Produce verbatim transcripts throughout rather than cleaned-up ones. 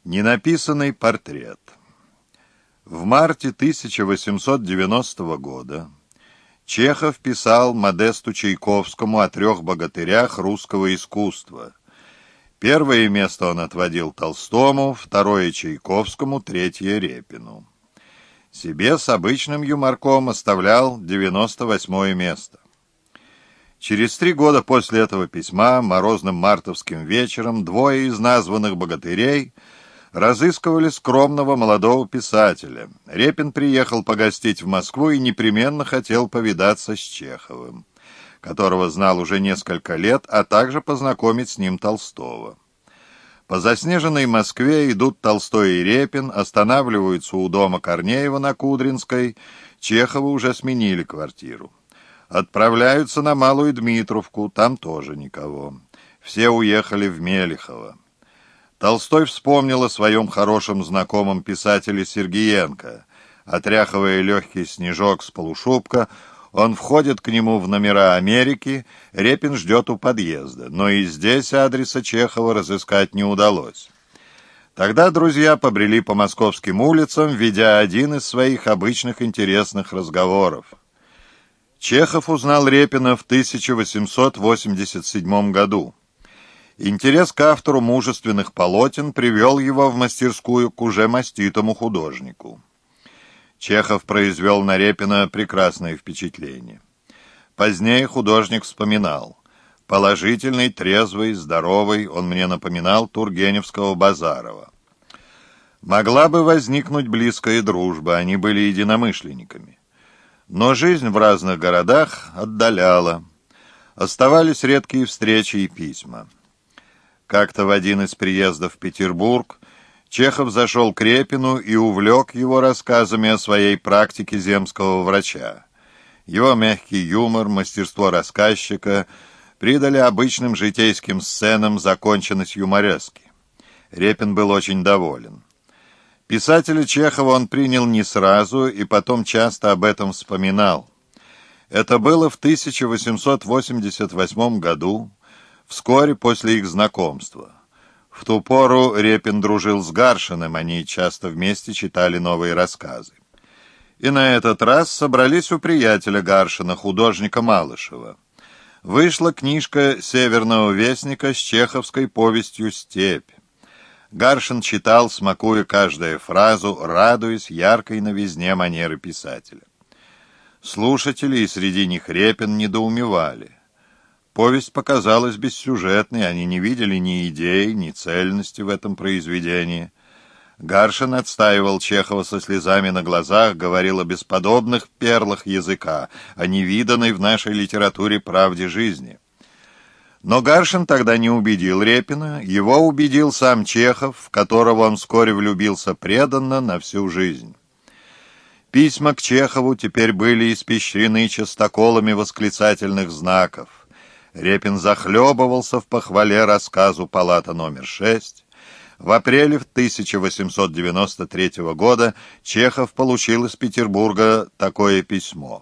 Ненаписанный портрет. В марте тысяча восемьсот девяностого года Чехов писал Модесту Чайковскому о трех богатырях русского искусства. Первое место он отводил Толстому, второе — Чайковскому, третье — Репину. Себе с обычным юморком оставлял девяносто восьмое место. Через три года после этого письма, морозным мартовским вечером, двое из названных богатырей разыскивали скромного молодого писателя. Репин приехал погостить в Москву и непременно хотел повидаться с Чеховым, которого знал уже несколько лет, а также познакомить с ним Толстого. По заснеженной Москве идут Толстой и Репин, останавливаются у дома Корнеева на Кудринской. Чехову уже сменили квартиру. Отправляются на Малую Дмитровку, там тоже никого. Все уехали в Мелихово. Толстой вспомнил о своем хорошем знакомом писателе Сергеенко. Отряхивая легкий снежок с полушубка, он входит к нему в номера Америки. Репин ждет у подъезда, но и здесь адреса Чехова разыскать не удалось. Тогда друзья побрели по московским улицам, ведя один из своих обычных интересных разговоров. Чехов узнал Репина в тысяча восемьсот восемьдесят седьмом году. Интерес к автору мужественных полотен привел его в мастерскую к уже маститому художнику. Чехов произвел на Репина прекрасное впечатление. Позднее художник вспоминал: положительный, трезвый, здоровый, он мне напоминал Тургеневского Базарова. Могла бы возникнуть близкая дружба, они были единомышленниками. Но жизнь в разных городах отдаляла. Оставались редкие встречи и письма. Как-то в один из приездов в Петербург Чехов зашел к Репину и увлек его рассказами о своей практике земского врача. Его мягкий юмор, мастерство рассказчика придали обычным житейским сценам законченность юморески. Репин был очень доволен. Писателя Чехова он принял не сразу и потом часто об этом вспоминал. Это было в тысяча восемьсот восемьдесят восьмом году, вскоре после их знакомства. В ту пору Репин дружил с Гаршиным, они часто вместе читали новые рассказы. И на этот раз собрались у приятеля Гаршина, художника Малышева. Вышла книжка «Северного вестника» с чеховской повестью «Степь». Гаршин читал, смакуя каждую фразу, радуясь яркой новизне манеры писателя. Слушатели, и среди них Репин, недоумевали. Повесть показалась бессюжетной, они не видели ни идеи, ни цельности в этом произведении. Гаршин отстаивал Чехова со слезами на глазах, говорил о бесподобных перлах языка, о невиданной в нашей литературе правде жизни. Но Гаршин тогда не убедил Репина, его убедил сам Чехов, в которого он вскоре влюбился преданно на всю жизнь. Письма к Чехову теперь были испещрены частоколами восклицательных знаков. Репин захлебывался в похвале рассказу «Палата номер шесть». В апреле тысяча восемьсот девяносто третьего года Чехов получил из Петербурга такое письмо.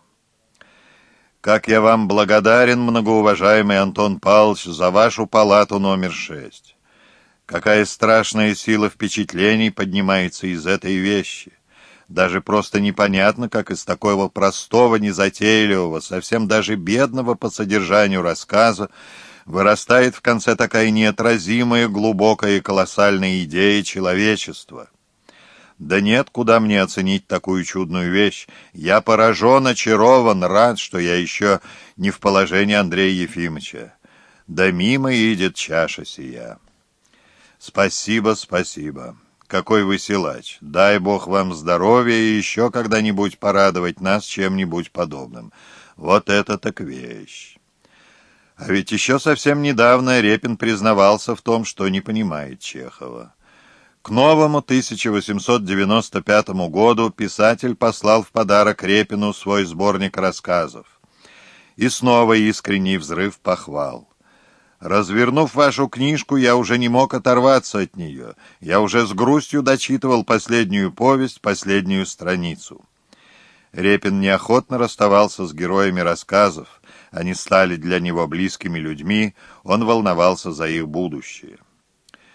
«Как я вам благодарен, многоуважаемый Антон Павлович, за вашу палату номер шесть. Какая страшная сила впечатлений поднимается из этой вещи. Даже просто непонятно, как из такого простого, незатейливого, совсем даже бедного по содержанию рассказа вырастает в конце такая неотразимая, глубокая и колоссальная идея человечества. Да нет, куда мне оценить такую чудную вещь. Я поражен, очарован, рад, что я еще не в положении Андрея Ефимовича. Да мимо идет чаша сия. Спасибо, спасибо. Какой вы силач! Дай Бог вам здоровья и еще когда-нибудь порадовать нас чем-нибудь подобным. Вот это так вещь!» А ведь еще совсем недавно Репин признавался в том, что не понимает Чехова. К новому тысяча восемьсот девяносто пятому году писатель послал в подарок Репину свой сборник рассказов. И снова искренний взрыв похвал. «Развернув вашу книжку, я уже не мог оторваться от нее. Я уже с грустью дочитывал последнюю повесть, последнюю страницу». Репин неохотно расставался с героями рассказов. Они стали для него близкими людьми, он волновался за их будущее.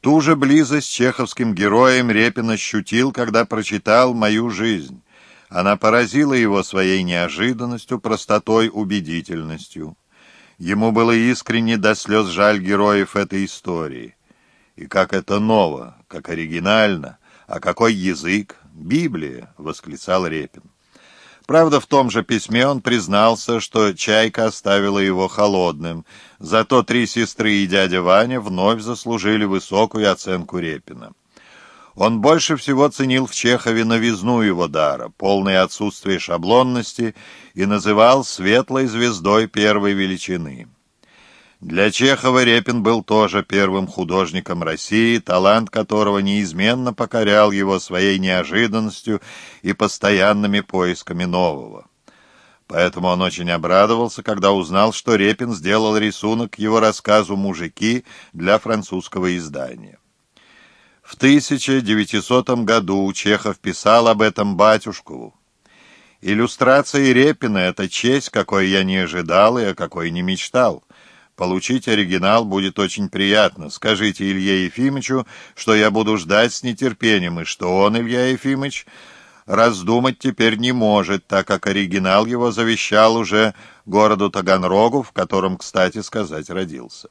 Ту же близость с чеховским героем Репин ощутил, когда прочитал «Мою жизнь». Она поразила его своей неожиданностью, простотой, убедительностью. Ему было искренне до слез жаль героев этой истории. И как это ново, как оригинально, а какой язык! Библия! — восклицал Репин. Правда, в том же письме он признался, что «Чайка» оставила его холодным, зато «Три сестры» и дядя Ваня вновь заслужили высокую оценку Репина. Он больше всего ценил в Чехове новизну его дара, полное отсутствие шаблонности, и называл светлой звездой первой величины. Для Чехова Репин был тоже первым художником России, талант которого неизменно покорял его своей неожиданностью и постоянными поисками нового. Поэтому он очень обрадовался, когда узнал, что Репин сделал рисунок к его рассказу «Мужики» для французского издания. В тысяча девятисотом году Чехов писал об этом Батюшкову. «Иллюстрации Репина — это честь, какой я не ожидал и о какой не мечтал. Получить оригинал будет очень приятно. Скажите Илье Ефимовичу, что я буду ждать с нетерпением, и что он, Илья Ефимович, раздумать теперь не может, так как оригинал его завещал уже городу Таганрогу, в котором, кстати сказать, родился».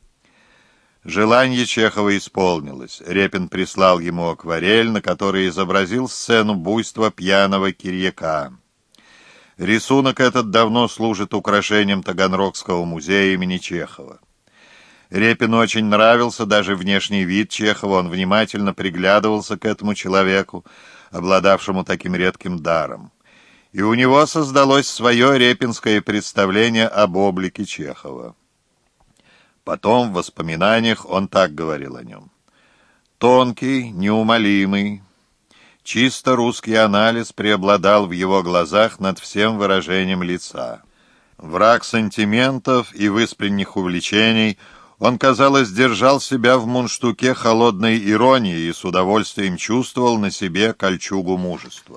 Желание Чехова исполнилось. Репин прислал ему акварель, на которой изобразил сцену буйства пьяного Кирьяка. Рисунок этот давно служит украшением Таганрогского музея имени Чехова. Репину очень нравился даже внешний вид Чехова, он внимательно приглядывался к этому человеку, обладавшему таким редким даром. И у него создалось свое репинское представление об облике Чехова. Потом в воспоминаниях он так говорил о нем. Тонкий, неумолимый, чисто русский анализ преобладал в его глазах над всем выражением лица. Враг сантиментов и выспренних увлечений, он, казалось, держал себя в мундштуке холодной иронии и с удовольствием чувствовал на себе кольчугу мужества.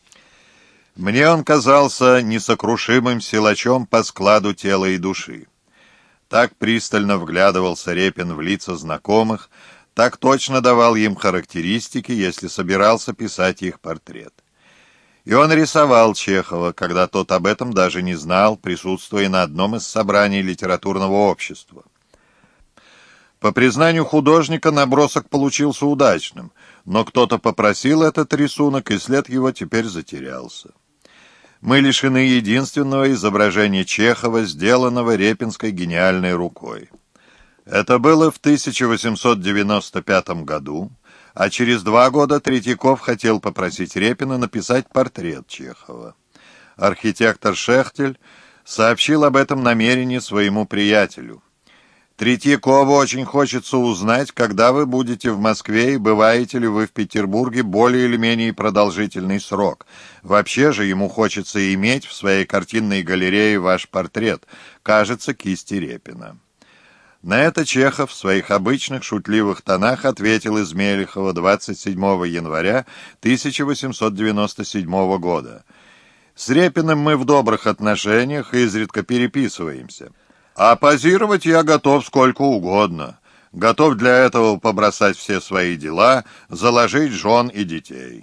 Мне он казался несокрушимым силачом по складу тела и души. Так пристально вглядывался Репин в лица знакомых, так точно давал им характеристики, если собирался писать их портрет. И он рисовал Чехова, когда тот об этом даже не знал, присутствуя на одном из собраний литературного общества. По признанию художника, набросок получился удачным, но кто-то попросил этот рисунок, и след его теперь затерялся. Мы лишены единственного изображения Чехова, сделанного репинской гениальной рукой. Это было в тысяча восемьсот девяносто пятом году, а через два года Третьяков хотел попросить Репина написать портрет Чехова. Архитектор Шехтель сообщил об этом намерении своему приятелю. Третьякову очень хочется узнать, когда вы будете в Москве и бываете ли вы в Петербурге более или менее продолжительный срок. Вообще же ему хочется иметь в своей картинной галерее ваш портрет, кажется, кисти Репина. На это Чехов в своих обычных шутливых тонах ответил из Мелехова двадцать седьмого января тысяча восемьсот девяносто седьмого года. «С Репиным мы в добрых отношениях и изредка переписываемся. А позировать я готов сколько угодно. Готов для этого побросать все свои дела, заложить жен и детей».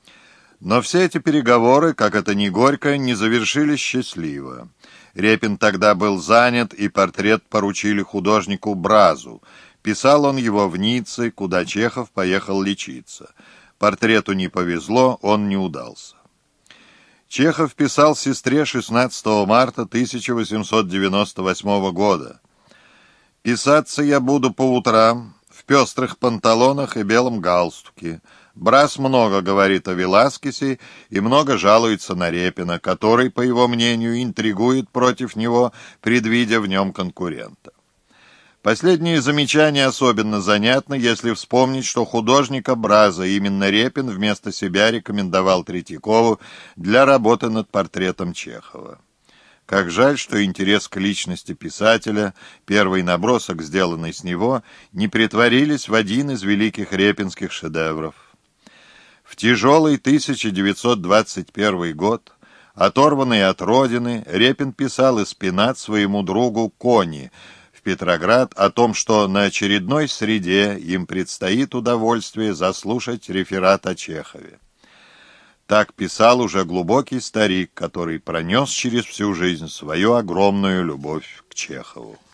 Но все эти переговоры, как это ни горько, не завершились счастливо. Репин тогда был занят, и портрет поручили художнику Бразу. Писал он его в Ницце, куда Чехов поехал лечиться. Портрету не повезло, он не удался. Чехов писал сестре шестнадцатого марта тысяча восемьсот девяносто восьмого года. «Писаться я буду по утрам, в пестрых панталонах и белом галстуке. Брас много говорит о Веласкесе и много жалуется на Репина, который, по его мнению, интригует против него, предвидя в нем конкурента». Последнее замечание особенно занятно, если вспомнить, что художника Браза именно Репин вместо себя рекомендовал Третьякову для работы над портретом Чехова. Как жаль, что интерес к личности писателя, первый набросок, сделанный с него, не претворились в один из великих репинских шедевров. В тяжелый тысяча девятьсот двадцать первый год, оторванный от родины, Репин писал из пенат своему другу Кони, в в Петроград о том, что на очередной среде им предстоит удовольствие заслушать реферат о Чехове. Так писал уже глубокий старик, который пронес через всю жизнь свою огромную любовь к Чехову.